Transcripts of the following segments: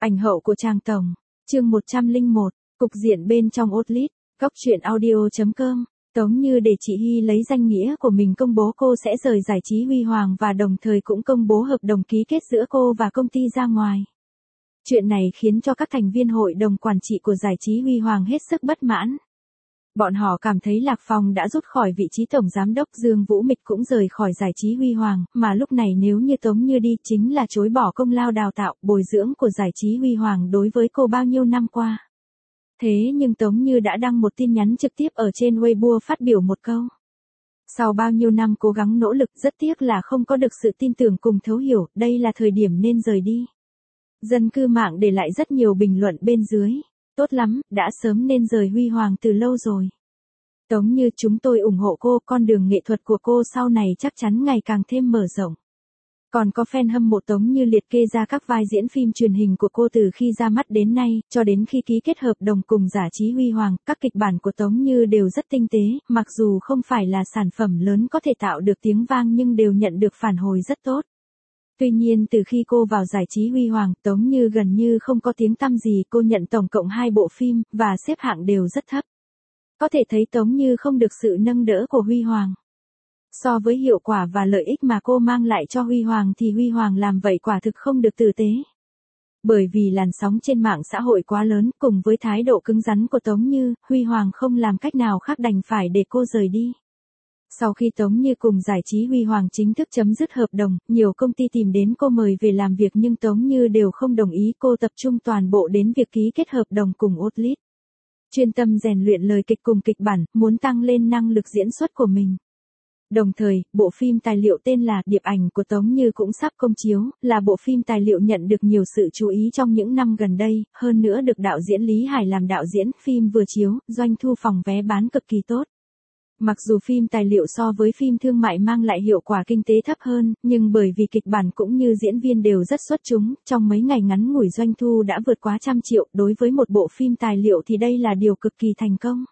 Ảnh hậu của Trang Tổng. Chương 101. Cục diện bên trong Outlet. Góc truyện audio.com. Tống Như để chị Hy lấy danh nghĩa của mình công bố cô sẽ rời giải trí Huy Hoàng và đồng thời cũng công bố hợp đồng ký kết giữa cô và công ty ra ngoài. Chuyện này khiến cho các thành viên hội đồng quản trị của giải trí Huy Hoàng hết sức bất mãn. Bọn họ cảm thấy Lạc Phong đã rút khỏi vị trí tổng giám đốc, Dương Vũ Mịch cũng rời khỏi giải trí Huy Hoàng, mà lúc này nếu như Tống Như đi chính là chối bỏ công lao đào tạo, bồi dưỡng của giải trí Huy Hoàng đối với cô bao nhiêu năm qua. Thế nhưng Tống Như đã đăng một tin nhắn trực tiếp ở trên Weibo phát biểu một câu. Sau bao nhiêu năm cố gắng nỗ lực, rất tiếc là không có được sự tin tưởng cùng thấu hiểu, đây là thời điểm nên rời đi. Dân cư mạng để lại rất nhiều bình luận bên dưới. Tốt lắm, đã sớm nên rời Huy Hoàng từ lâu rồi. Tống Như, chúng tôi ủng hộ cô, con đường nghệ thuật của cô sau này chắc chắn ngày càng thêm mở rộng. Còn có fan hâm mộ Tống Như liệt kê ra các vai diễn phim truyền hình của cô từ khi ra mắt đến nay, cho đến khi ký kết hợp đồng cùng giải trí Huy Hoàng, các kịch bản của Tống Như đều rất tinh tế, mặc dù không phải là sản phẩm lớn có thể tạo được tiếng vang nhưng đều nhận được phản hồi rất tốt. Tuy nhiên từ khi cô vào giải trí Huy Hoàng, Tống Như gần như không có tiếng tăm gì, cô nhận tổng cộng 2 bộ phim, và xếp hạng đều rất thấp. Có thể thấy Tống Như không được sự nâng đỡ của Huy Hoàng. So với hiệu quả và lợi ích mà cô mang lại cho Huy Hoàng thì Huy Hoàng làm vậy quả thực không được tử tế. Bởi vì làn sóng trên mạng xã hội quá lớn, cùng với thái độ cứng rắn của Tống Như, Huy Hoàng không làm cách nào khác đành phải để cô rời đi. Sau khi Tống Như cùng giải trí Huy Hoàng chính thức chấm dứt hợp đồng, nhiều công ty tìm đến cô mời về làm việc nhưng Tống Như đều không đồng ý, cô tập trung toàn bộ đến việc ký kết hợp đồng cùng Outlet. Chuyên tâm rèn luyện lời kịch cùng kịch bản, muốn tăng lên năng lực diễn xuất của mình. Đồng thời, bộ phim tài liệu tên là Điệp ảnh của Tống Như cũng sắp công chiếu, là bộ phim tài liệu nhận được nhiều sự chú ý trong những năm gần đây, hơn nữa được đạo diễn Lý Hải làm đạo diễn, phim vừa chiếu, doanh thu phòng vé bán cực kỳ tốt. Mặc dù phim tài liệu so với phim thương mại mang lại hiệu quả kinh tế thấp hơn, nhưng bởi vì kịch bản cũng như diễn viên đều rất xuất chúng, trong mấy ngày ngắn ngủi doanh thu đã vượt quá 100 triệu, đối với một bộ phim tài liệu thì đây là điều cực kỳ thành công.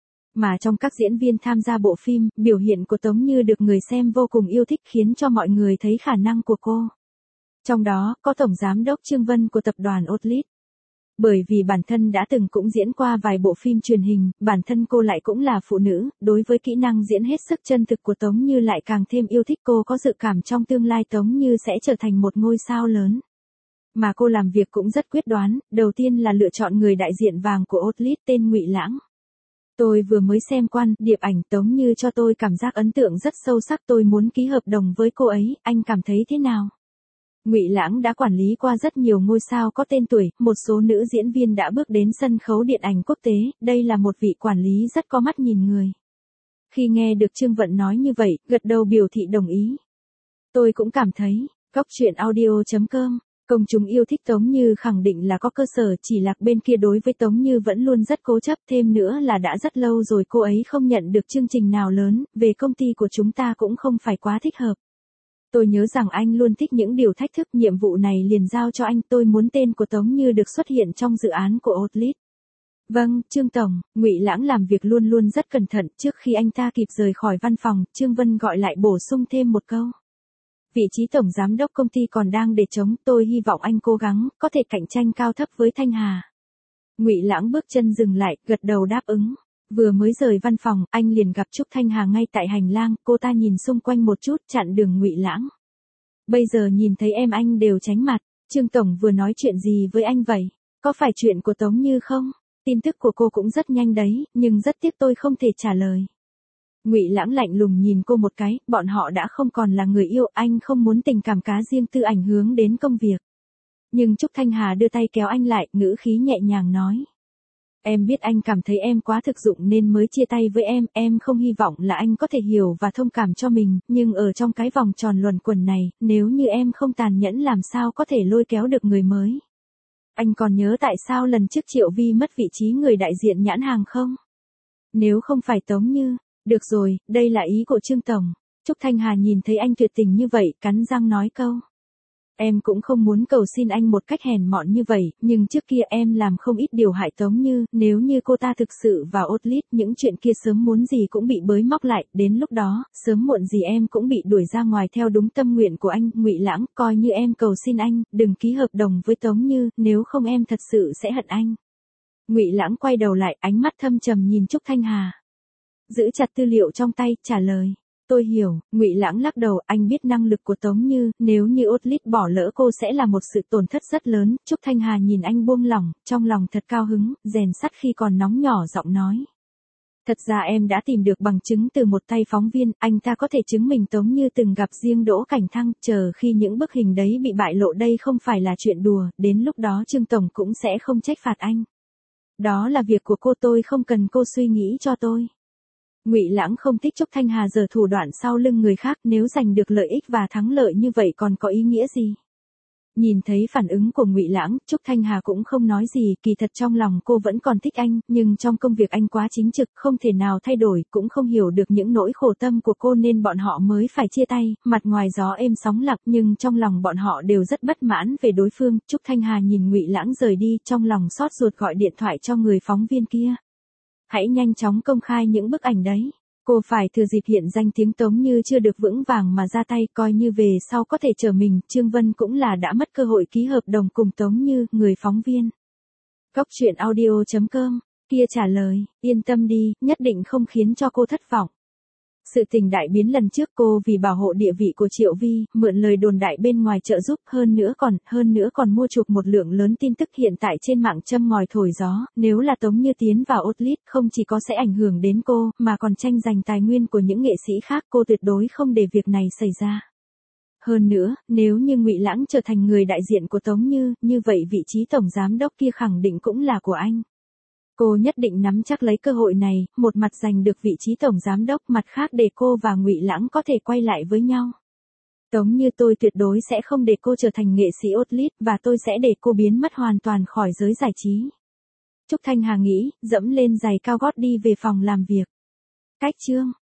Mà trong các diễn viên tham gia bộ phim, biểu hiện của Tống Như được người xem vô cùng yêu thích khiến cho mọi người thấy khả năng của cô. Trong đó, có Tổng Giám đốc Trương Vân của tập đoàn Outlet. Bởi vì bản thân đã từng cũng diễn qua vài bộ phim truyền hình, bản thân cô lại cũng là phụ nữ, đối với kỹ năng diễn hết sức chân thực của Tống Như lại càng thêm yêu thích, cô có dự cảm trong tương lai Tống Như sẽ trở thành một ngôi sao lớn. Mà cô làm việc cũng rất quyết đoán, đầu tiên là lựa chọn người đại diện vàng của Outlet tên Ngụy Lãng. Tôi vừa mới xem qua Điệp ảnh, Tống Như cho tôi cảm giác ấn tượng rất sâu sắc, tôi muốn ký hợp đồng với cô ấy, anh cảm thấy thế nào? Ngụy Lãng đã quản lý qua rất nhiều ngôi sao có tên tuổi, một số nữ diễn viên đã bước đến sân khấu điện ảnh quốc tế, đây là một vị quản lý rất có mắt nhìn người. Khi nghe được Trương Vận nói như vậy, gật đầu biểu thị đồng ý. Tôi cũng cảm thấy, góc truyện audio.com, công chúng yêu thích Tống Như khẳng định là có cơ sở, chỉ là bên kia đối với Tống Như vẫn luôn rất cố chấp, thêm nữa là đã rất lâu rồi cô ấy không nhận được chương trình nào lớn, về công ty của chúng ta cũng không phải quá thích hợp. Tôi nhớ rằng anh luôn thích những điều thách thức, nhiệm vụ này liền giao cho anh, tôi muốn tên của Tống Như được xuất hiện trong dự án của Outlet. Vâng, Trương Tổng, Ngụy Lãng làm việc luôn luôn rất cẩn thận, trước khi anh ta kịp rời khỏi văn phòng, Trương Vân gọi lại bổ sung thêm một câu. Vị trí tổng giám đốc công ty còn đang để trống, tôi hy vọng anh cố gắng, có thể cạnh tranh cao thấp với Thanh Hà. Ngụy Lãng bước chân dừng lại, gật đầu đáp ứng. Vừa mới rời văn phòng, anh liền gặp Trúc Thanh Hà ngay tại hành lang, cô ta nhìn xung quanh một chút, chặn đường Ngụy Lãng. Bây giờ nhìn thấy em anh đều tránh mặt, Trương Tổng vừa nói chuyện gì với anh vậy? Có phải chuyện của Tống Như không? Tin tức của cô cũng rất nhanh đấy, nhưng rất tiếc tôi không thể trả lời. Ngụy Lãng lạnh lùng nhìn cô một cái, bọn họ đã không còn là người yêu, anh không muốn tình cảm cá riêng tư ảnh hưởng đến công việc. Nhưng Trúc Thanh Hà đưa tay kéo anh lại, ngữ khí nhẹ nhàng nói. Em biết anh cảm thấy em quá thực dụng nên mới chia tay với em không hy vọng là anh có thể hiểu và thông cảm cho mình, nhưng ở trong cái vòng tròn luẩn quẩn này, nếu như em không tàn nhẫn làm sao có thể lôi kéo được người mới. Anh còn nhớ tại sao lần trước Triệu Vi mất vị trí người đại diện nhãn hàng không? Nếu không phải Tống Như, được rồi, đây là ý của Trương Tổng. Trúc Thanh Hà nhìn thấy anh tuyệt tình như vậy, cắn răng nói câu. Em cũng không muốn cầu xin anh một cách hèn mọn như vậy, nhưng trước kia em làm không ít điều hại Tống Như, nếu như cô ta thực sự vào Outlet, những chuyện kia sớm muốn gì cũng bị bới móc lại, đến lúc đó, sớm muộn gì em cũng bị đuổi ra ngoài theo đúng tâm nguyện của anh, Ngụy Lãng, coi như em cầu xin anh, đừng ký hợp đồng với Tống Như, nếu không em thật sự sẽ hận anh. Ngụy Lãng quay đầu lại, ánh mắt thâm trầm nhìn Trúc Thanh Hà. Giữ chặt tư liệu trong tay, trả lời. Tôi hiểu, Ngụy Lãng lắc đầu, anh biết năng lực của Tống Như, nếu như Outlet bỏ lỡ cô sẽ là một sự tổn thất rất lớn. Trúc Thanh Hà nhìn anh buông lỏng, trong lòng thật cao hứng, rèn sắt khi còn nóng nhỏ giọng nói. Thật ra em đã tìm được bằng chứng từ một tay phóng viên, anh ta có thể chứng minh Tống Như từng gặp riêng Đỗ Cảnh Thăng, chờ khi những bức hình đấy bị bại lộ đây không phải là chuyện đùa, đến lúc đó Trương Tổng cũng sẽ không trách phạt anh. Đó là việc của cô, tôi không cần cô suy nghĩ cho tôi. Ngụy Lãng không thích Trúc Thanh Hà giở thủ đoạn sau lưng người khác, nếu giành được lợi ích và thắng lợi như vậy còn có ý nghĩa gì? Nhìn thấy phản ứng của Ngụy Lãng, Trúc Thanh Hà cũng không nói gì, kỳ thật trong lòng cô vẫn còn thích anh, nhưng trong công việc anh quá chính trực, không thể nào thay đổi, cũng không hiểu được những nỗi khổ tâm của cô nên bọn họ mới phải chia tay, mặt ngoài gió êm sóng lặng nhưng trong lòng bọn họ đều rất bất mãn về đối phương. Trúc Thanh Hà nhìn Ngụy Lãng rời đi, trong lòng xót ruột gọi điện thoại cho người phóng viên kia. Hãy nhanh chóng công khai những bức ảnh đấy. Cô phải thừa dịp hiện danh tiếng Tống Như chưa được vững vàng mà ra tay, coi như về sau có thể trở mình. Trương Vân cũng là đã mất cơ hội ký hợp đồng cùng Tống Như, người phóng viên. Góc truyện audio.com, kia trả lời, yên tâm đi, nhất định không khiến cho cô thất vọng. Sự tình đại biến lần trước cô vì bảo hộ địa vị của Triệu Vi, mượn lời đồn đại bên ngoài trợ giúp, hơn nữa còn mua chuộc một lượng lớn tin tức hiện tại trên mạng châm ngòi thổi gió, nếu là Tống Như tiến vào Outlet không chỉ có sẽ ảnh hưởng đến cô, mà còn tranh giành tài nguyên của những nghệ sĩ khác, cô tuyệt đối không để việc này xảy ra. Hơn nữa, nếu như Ngụy Lãng trở thành người đại diện của Tống như vậy vị trí tổng giám đốc kia khẳng định cũng là của anh. Cô nhất định nắm chắc lấy cơ hội này, một mặt giành được vị trí tổng giám đốc, mặt khác để cô và Ngụy Lãng có thể quay lại với nhau. Tống Như, tôi tuyệt đối sẽ không để cô trở thành nghệ sĩ Outlet, và tôi sẽ để cô biến mất hoàn toàn khỏi giới giải trí. Trúc Thanh Hà nghĩ, dẫm lên giày cao gót đi về phòng làm việc. Cách chương